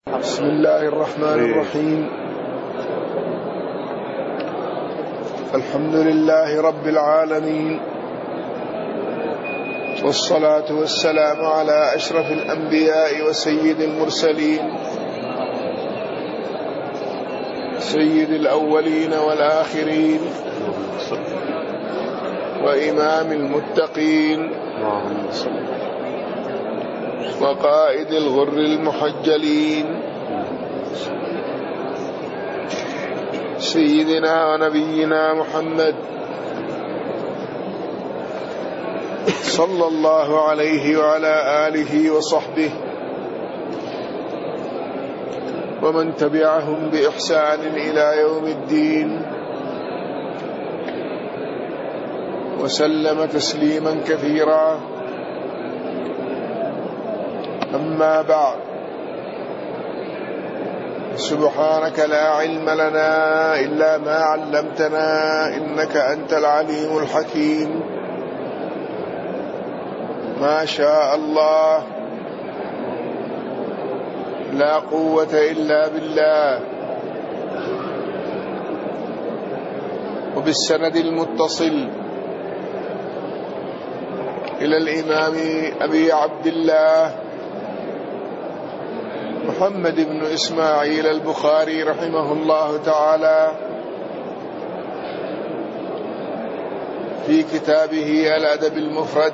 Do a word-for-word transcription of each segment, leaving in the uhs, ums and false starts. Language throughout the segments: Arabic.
بسم الله الرحمن الرحيم. الحمد لله رب العالمين، والصلاة والسلام على أشرف الأنبياء وسيد المرسلين، سيد الأولين والآخرين، وإمام المتقين، وقائد الغر المحجلين، سيدنا ونبينا محمد صلى الله عليه وعلى آله وصحبه ومن تبعهم بإحسان إلى يوم الدين، وسلم تسليما كثيرا. أما بعد، سبحانك لا علم لنا إلا ما علمتنا إنك أنت العليم الحكيم. ما شاء الله، لا قوة إلا بالله. وبالسند المتصل إلى الإمام أبي عبد الله محمد بن إسماعيل البخاري رحمه الله تعالى في كتابه الأدب المفرد،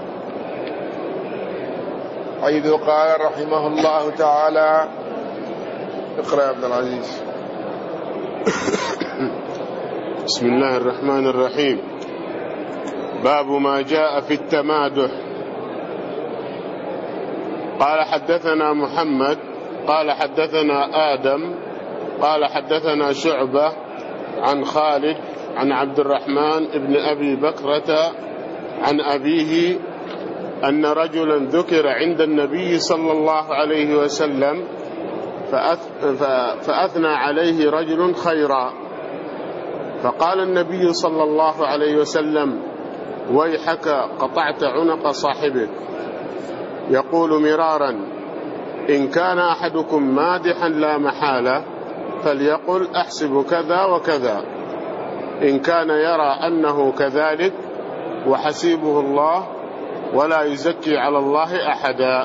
حيث قال رحمه الله تعالى: اقرأ يا عبد العزيز. بسم الله الرحمن الرحيم. باب ما جاء في التمادح. قال: حدثنا محمد قال حدثنا آدم قال حدثنا شعبة عن خالد عن عبد الرحمن بن أبي بكرة عن أبيه أن رجلا ذكر عند النبي صلى الله عليه وسلم فأثنى عليه رجل خيرا، فقال النبي صلى الله عليه وسلم: ويحك قطعت عنق صاحبك. يقول مرارا: إن كان أحدكم مادحا لا محالة فليقل أحسب كذا وكذا، إن كان يرى أنه كذلك وحسيبه الله ولا يزكي على الله أحدا.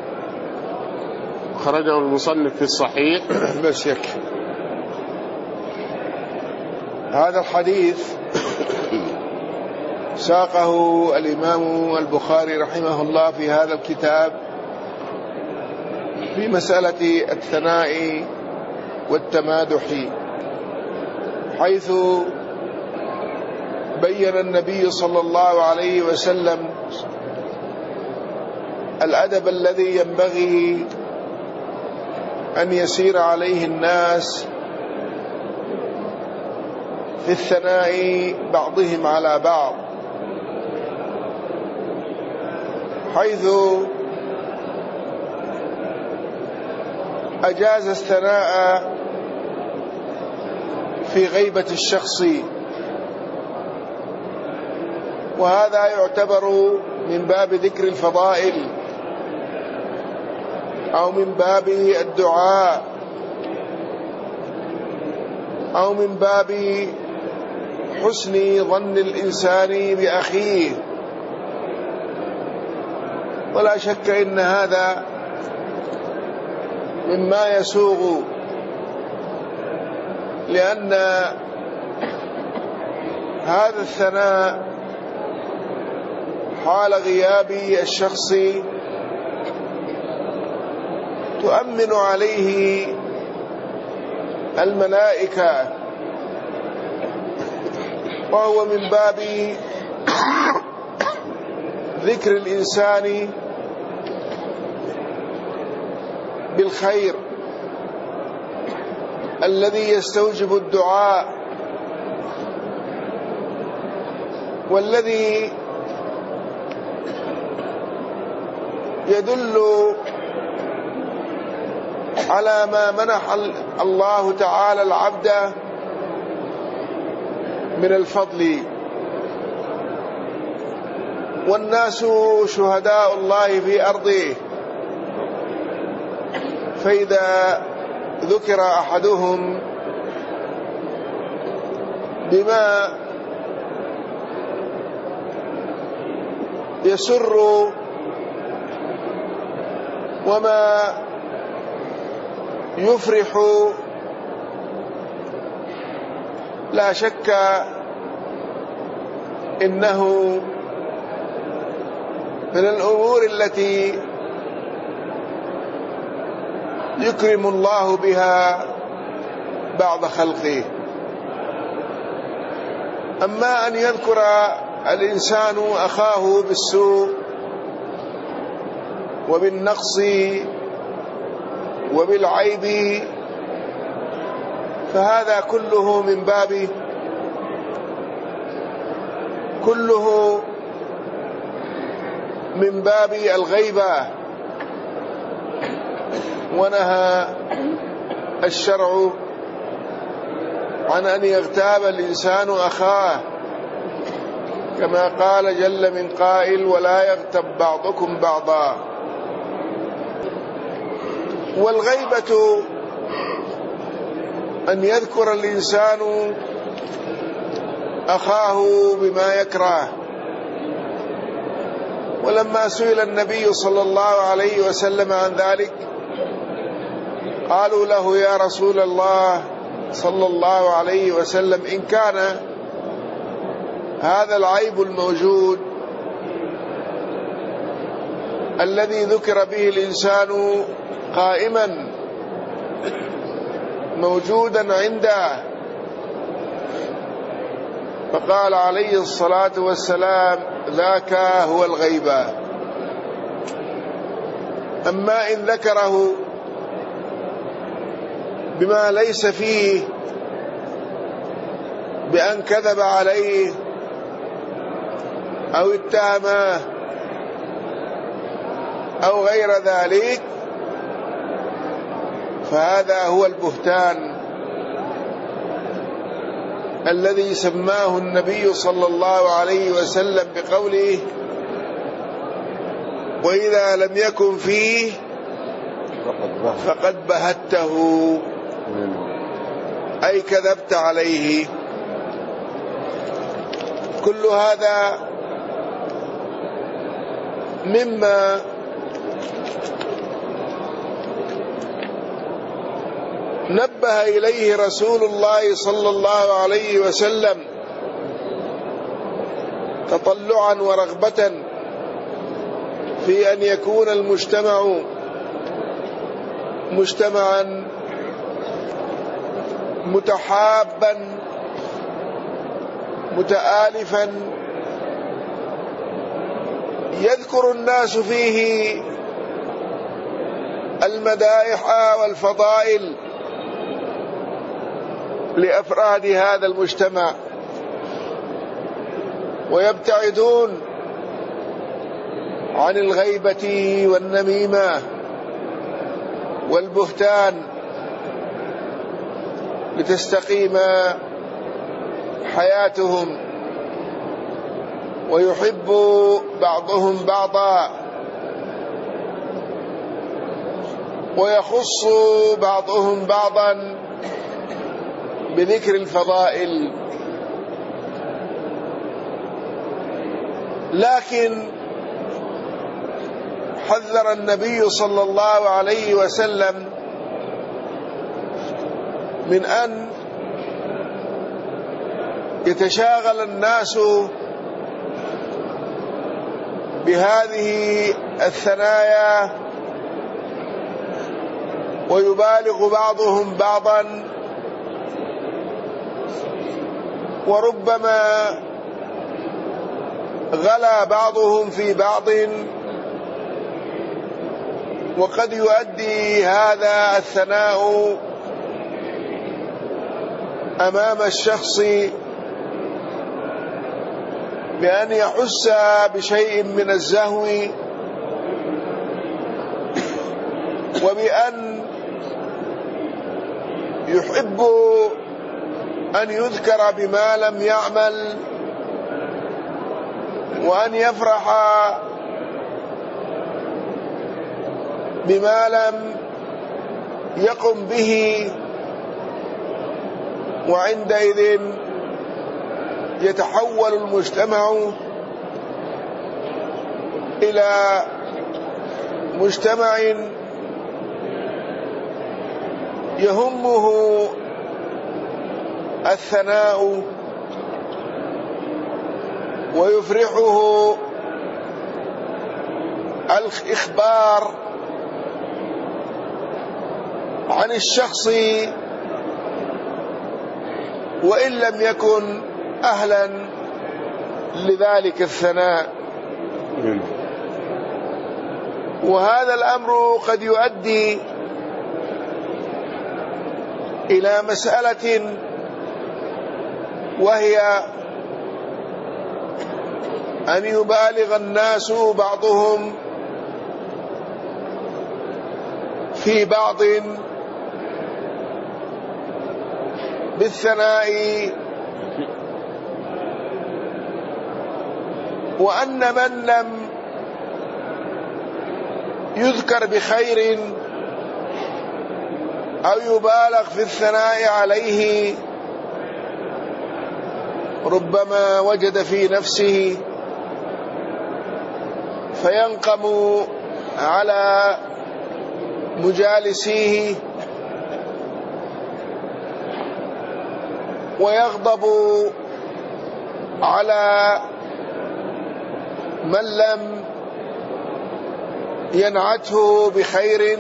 خرجه المصنف في الصحيح. بس يكفي هذا الحديث. ساقه الإمام البخاري رحمه الله في هذا الكتاب في مسألة الثناء والتمادح، حيث بين النبي صلى الله عليه وسلم الأدب الذي ينبغي أن يسير عليه الناس في الثناء بعضهم على بعض، حيث أجاز الثناء في غيبة الشخص، وهذا يعتبر من باب ذكر الفضائل أو من باب الدعاء أو من باب حسن ظن الإنسان بأخيه. ولا شك إن هذا مما يسوغ، لأن هذا الثناء حال غياب الشخص تؤمن عليه الملائكة، وهو من باب ذكر الإنسان بالخير الذي يستوجب الدعاء، والذي يدل على ما منح الله تعالى العبد من الفضل. والناس شهداء الله في أرضه، فإذا ذكر أحدهم بما يسر وما يفرح لا شك إنه من الأمور التي يكرم الله بها بعض خلقه. أما أن يذكر الإنسان أخاه بالسوء وبالنقص وبالعيب فهذا كله من باب كله من باب الغيبة، ونهى الشرع عن أن يغتاب الإنسان أخاه، كما قال جل من قائل: ولا يغتب بعضكم بعضا. والغيبة أن يذكر الإنسان أخاه بما يكره. ولما سئل النبي صلى الله عليه وسلم عن ذلك قالوا له: يا رسول الله صلى الله عليه وسلم، إن كان هذا العيب الموجود الذي ذكر به الإنسان قائما موجودا عنده، فقال عليه الصلاة والسلام: ذاك هو الغيبة. أما إن ذكره بما ليس فيه بأن كذب عليه أو اتهمه أو غير ذلك فهذا هو البهتان الذي سماه النبي صلى الله عليه وسلم بقوله: وإذا لم يكن فيه فقد بهته، أي كذبت عليه. كل هذا مما نبه إليه رسول الله صلى الله عليه وسلم تطلعا ورغبة في أن يكون المجتمع مجتمعا متحابا متآلفا يذكر الناس فيه المدائح والفضائل لأفراد هذا المجتمع، ويبتعدون عن الغيبة والنميمة والبهتان لتستقيم حياتهم، ويحب بعضهم بعضا ويخص بعضهم بعضا بذكر الفضائل. لكن حذر النبي صلى الله عليه وسلم من أن يتشاغل الناس بهذه الثنايا ويبالغ بعضهم بعضا، وربما غلا بعضهم في بعض، وقد يؤدي هذا الثناء أمام الشخص بأن يحس بشيء من الزهو، وبأن يحب أن يذكر بما لم يعمل، وأن يفرح بما لم يقم به، وعندئذ يتحول المجتمع إلى مجتمع يهمه الثناء ويفرحه الإخبار عن الشخص وإن لم يكن أهلا لذلك الثناء. وهذا الأمر قد يؤدي إلى مسألة، وهي أن يبالغ الناس بعضهم في بعض بالثناء، وأن من لم يذكر بخير أو يبالغ في الثناء عليه ربما وجد في نفسه فينقم على مجالسيه ويغضب على من لم ينعته بخير،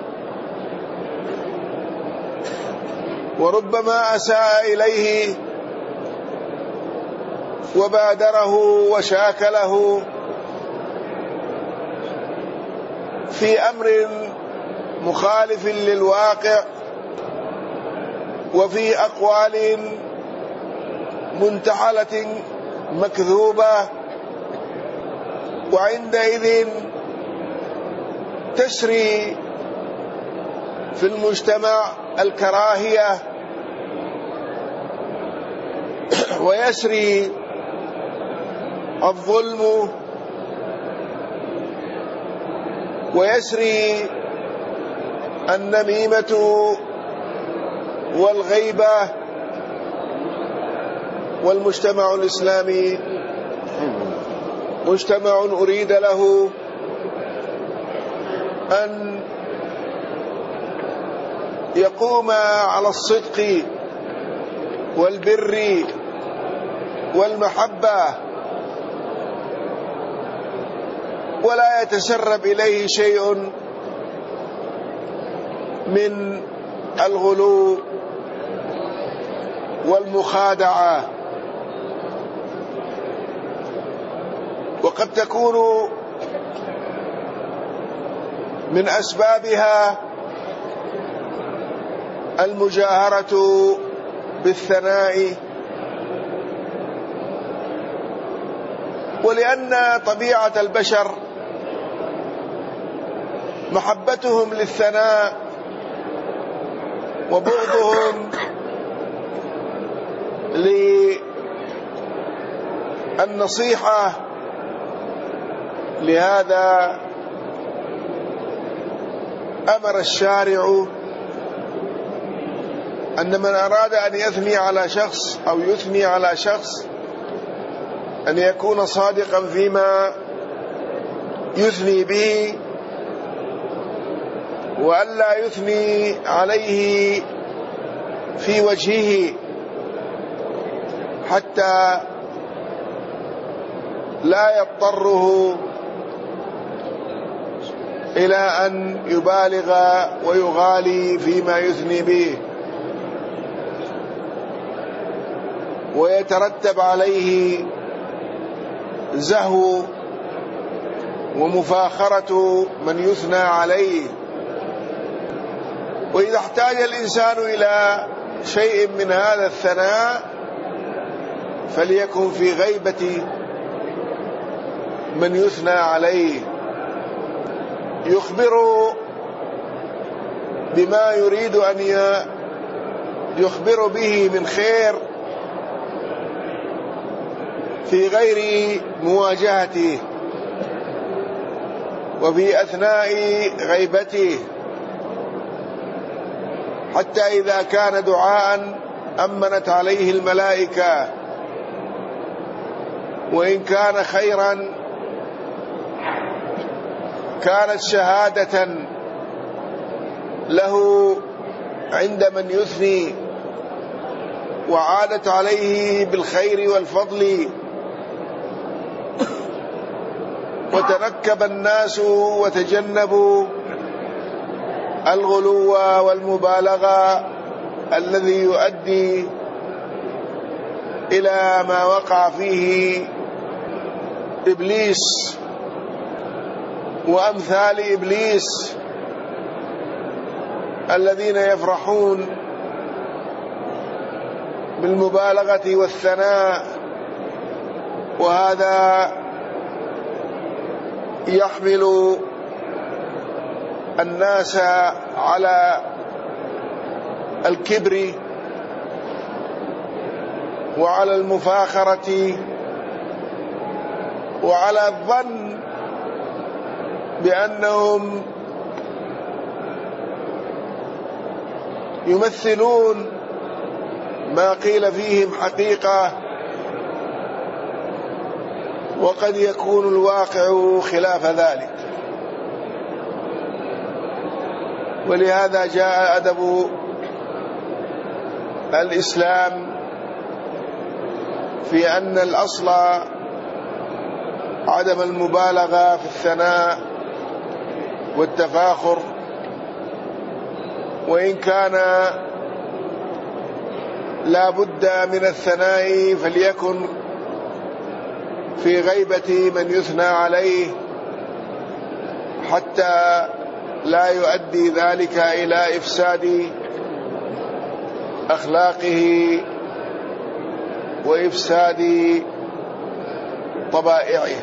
وربما أساء إليه وبادره وشاكله في أمر مخالف للواقع وفي أقوال منتحلة مكذوبة، وعندئذ تسري في المجتمع الكراهية ويسري الظلم ويسري النميمة والغيبة. والمجتمع الإسلامي مجتمع أريد له أن يقوم على الصدق والبر والمحبة، ولا يتسرب إليه شيء من الغلو والمخادعة. وقد تكون من أسبابها المجاهرة بالثناء، ولأن طبيعة البشر محبتهم للثناء وبغضهم للنصيحة. لهذا أمر الشارع أن من أراد أن يثني على شخص أو يثني على شخص أن يكون صادقا فيما يثني به، وألا يثني عليه في وجهه حتى لا يضطره إلى أن يبالغ ويغالي فيما يثني به ويترتب عليه زهو ومفاخرة من يثنى عليه. وإذا احتاج الإنسان إلى شيء من هذا الثناء فليكن في غيبة من يثنى عليه، يخبر بما يريد أن يخبر به من خير في غير مواجهته وفي أثناء غيبته. حتى إذا كان دعاء أمنت عليه الملائكة، وإن كان خيرا كانت شهادة له عند من يثني، وعادت عليه بالخير والفضل، وتنكب الناس وتجنبوا الغلو والمبالغة الذي يؤدي إلى ما وقع فيه إبليس وأمثال إبليس الذين يفرحون بالمبالغة والثناء، وهذا يحمل الناس على الكبر وعلى المفاخرة وعلى الظن بأنهم يمثلون ما قيل فيهم حقيقة، وقد يكون الواقع خلاف ذلك. ولهذا جاء أدب الإسلام في أن الأصل عدم المبالغة في الثناء والتفاخر، وإن كان لا بد من الثناء فليكن في غيبة من يثنى عليه، حتى لا يؤدي ذلك إلى إفساد أخلاقه وإفساد طبائعه.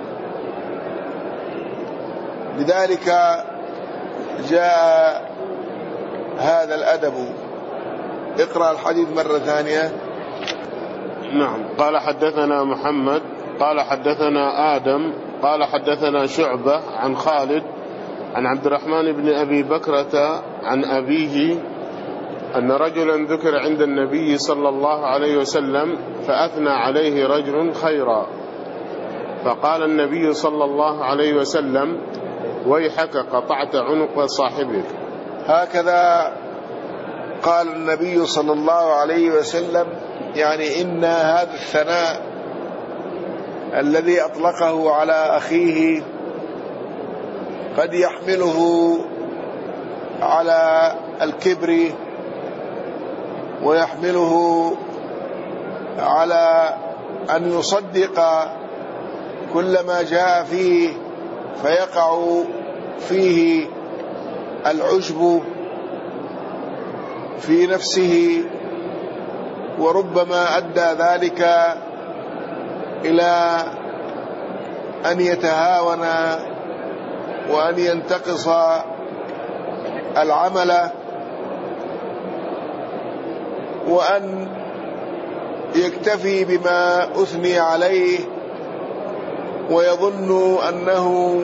لذلك جاء هذا الأدب. اقرأ الحديث مرة ثانية. نعم. قال حدثنا محمد قال حدثنا آدم قال حدثنا شعبة عن خالد عن عبد الرحمن بن أبي بكرة عن أبيه أن رجلا ذكر عند النبي صلى الله عليه وسلم فأثنى عليه رجل خيرا، فقال النبي صلى الله عليه وسلم: ويحك قطعت عنق صاحبك. هكذا قال النبي صلى الله عليه وسلم، يعني إن هذا الثناء الذي أطلقه على أخيه قد يحمله على الكبر، ويحمله على أن يصدق كل ما جاء فيه، فيقع فيه العجب في نفسه، وربما أدى ذلك إلى أن يتهاون وأن ينتقص العمل، وأن يكتفي بما أثني عليه ويظن أنه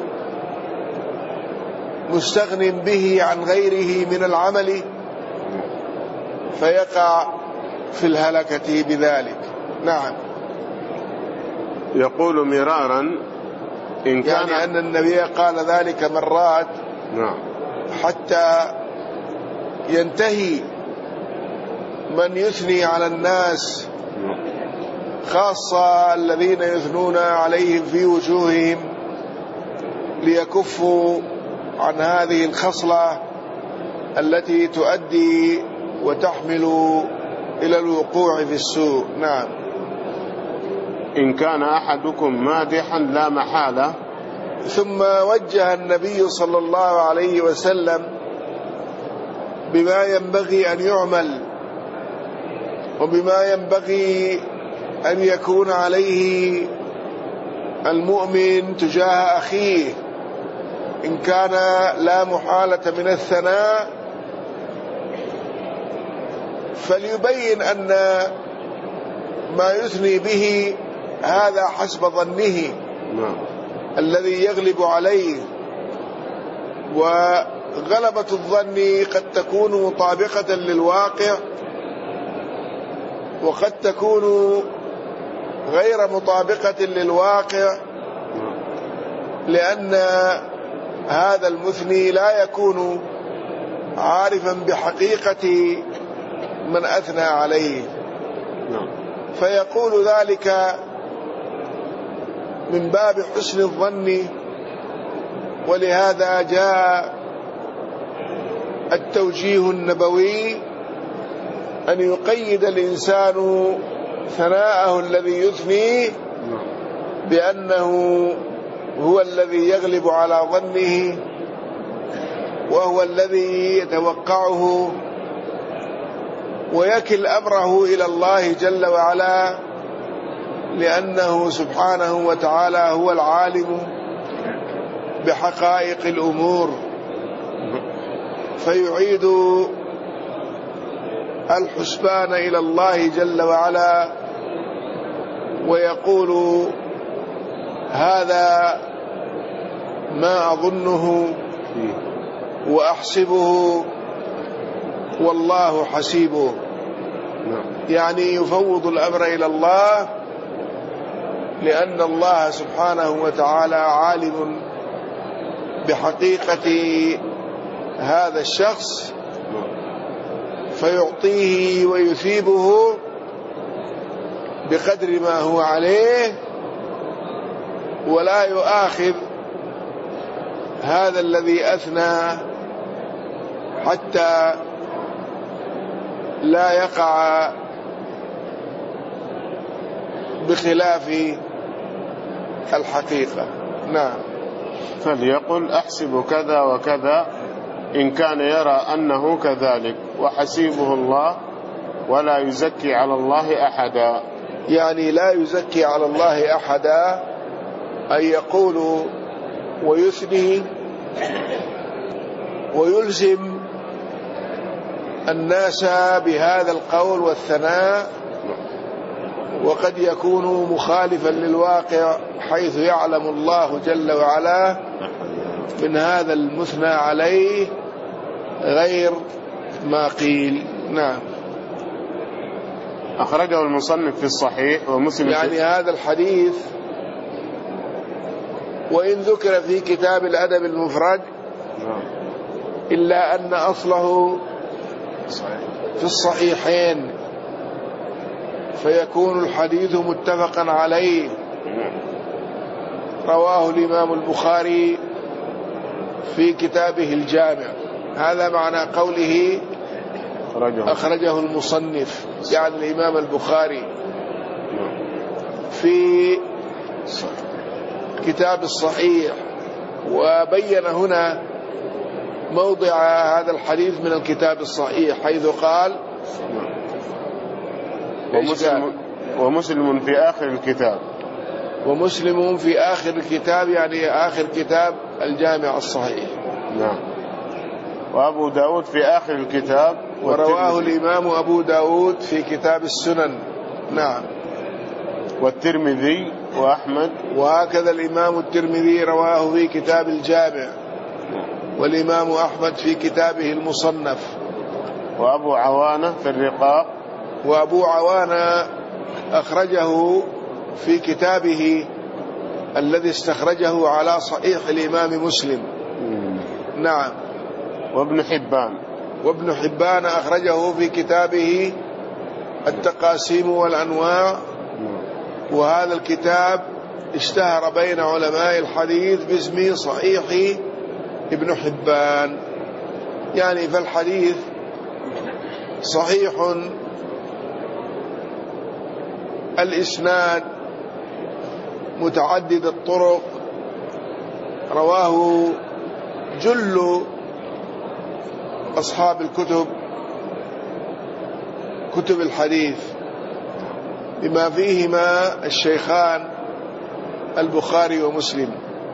مستغن به عن غيره من العمل، فيقع في الهلكة بذلك. نعم. يقول مرارا إن كان يعني أن النبي قال ذلك مرات. نعم. حتى ينتهي من يثني على الناس، خاصة الذين يثنون عليهم في وجوههم، ليكفوا عن هذه الخصلة التي تؤدي وتحمل إلى الوقوع في السوء. نعم. إن كان أحدكم مادحا لا محالة. ثم وجه النبي صلى الله عليه وسلم بما ينبغي أن يعمل، وبما ينبغي أن يكون عليه المؤمن تجاه أخيه. إن كان لا محالة من الثناء فليبين أن ما يثني به هذا حسب ظنه الذي يغلب عليه، غلبة الظن قد تكون مطابقة للواقع وقد تكون غير مطابقة للواقع، لأن هذا المثني لا يكون عارفا بحقيقة من أثنى عليه، فيقول ذلك من باب حسن الظن. ولهذا جاء التوجيه النبوي أن يقيد الإنسان ثناءه الذي يثني بأنه هو الذي يغلب على ظنه وهو الذي يتوقعه، ويكل أمره إلى الله جل وعلا، لأنه سبحانه وتعالى هو العالم بحقائق الأمور، فيعيد الحسبان إلى الله جل وعلا ويقول هذا ما أظنه وأحسبه والله حسيبه، يعني يفوض الأمر إلى الله، لأن الله سبحانه وتعالى عالم بحقيقة هذا الشخص فيعطيه ويثيبه بقدر ما هو عليه، ولا يؤاخذ هذا الذي أثنى حتى لا يقع بخلاف الحقيقة. نعم. فليقل أحسب كذا وكذا إن كان يرى أنه كذلك، وحسيبه الله ولا يزكي على الله أحدا. يعني لا يزكي على الله أحدا، أن يقول ويثني ويلزم الناس بهذا القول والثناء، وقد يكون مخالفا للواقع، حيث يعلم الله جل وعلا من هذا المثنى عليه غير ما قيل. نعم. أخرجه المصنف في الصحيح ومسلم، يعني هذا الحديث وإن ذكر في كتاب الأدب المفرد إلا أن أصله في الصحيحين، فيكون الحديث متفقا عليه. رواه الإمام البخاري في كتابه الجامع، هذا معنى قوله أخرجه المصنف، يعني الإمام البخاري في كتاب الصحيح. وبين هنا موضع هذا الحديث من الكتاب الصحيح، حيث قال ومسلم, ومسلم في آخر الكتاب، ومسلم في آخر الكتاب يعني آخر كتاب الجامع الصحيح. نعم. وأبو داود في آخر الكتاب، ورواه الإمام أبو داود في كتاب السنن. نعم. والترمذي وأحمد، وهكذا الإمام الترمذي رواه في كتاب الجامع، والإمام أحمد في كتابه المصنف. وأبو عوانة في الرقاق، وأبو عوانة أخرجه في كتابه الذي استخرجه على صحيح الإمام مسلم. نعم. وابن حبان، وابن حبان أخرجه في كتابه التقاسيم والأنواع، وهذا الكتاب اشتهر بين علماء الحديث باسم صحيح ابن حبان. يعني فالحديث صحيح الإسناد متعدد الطرق، رواه جل أصحاب الكتب كتب الحديث، بما فيهما الشيخان البخاري ومسلم.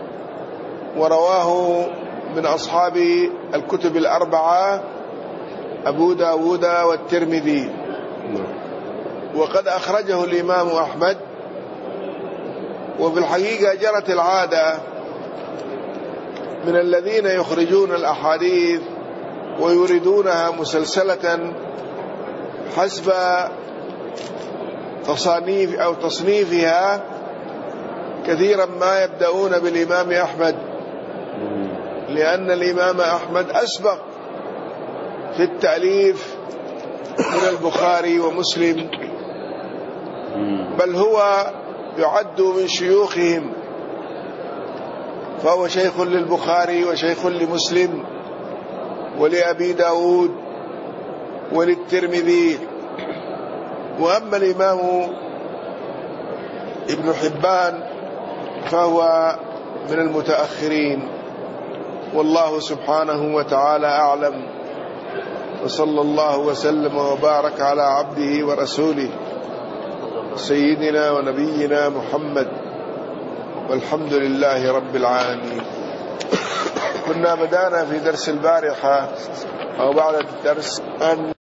ورواه من أصحاب الكتب الأربعة أبو داود والترمذي. وقد أخرجه الإمام أحمد. وفي الحقيقة جرت العادة من الذين يخرجون الأحاديث ويريدونها مسلسلة حسب تصانيف أو تصنيفها، كثيرا ما يبدأون بالإمام أحمد، لأن الإمام أحمد أسبق في التأليف من البخاري ومسلم، بل هو يعد من شيوخهم، فهو شيخ للبخاري وشيخ لمسلم ولأبي داود وللترمذي. وأما الإمام ابن حبان فهو من المتأخرين، والله سبحانه وتعالى أعلم، وصلى الله وسلم وبارك على عبده ورسوله سيدنا ونبينا محمد، والحمد لله رب العالمين. كنا بدأنا في درس البارحة أو بعد الدرس أن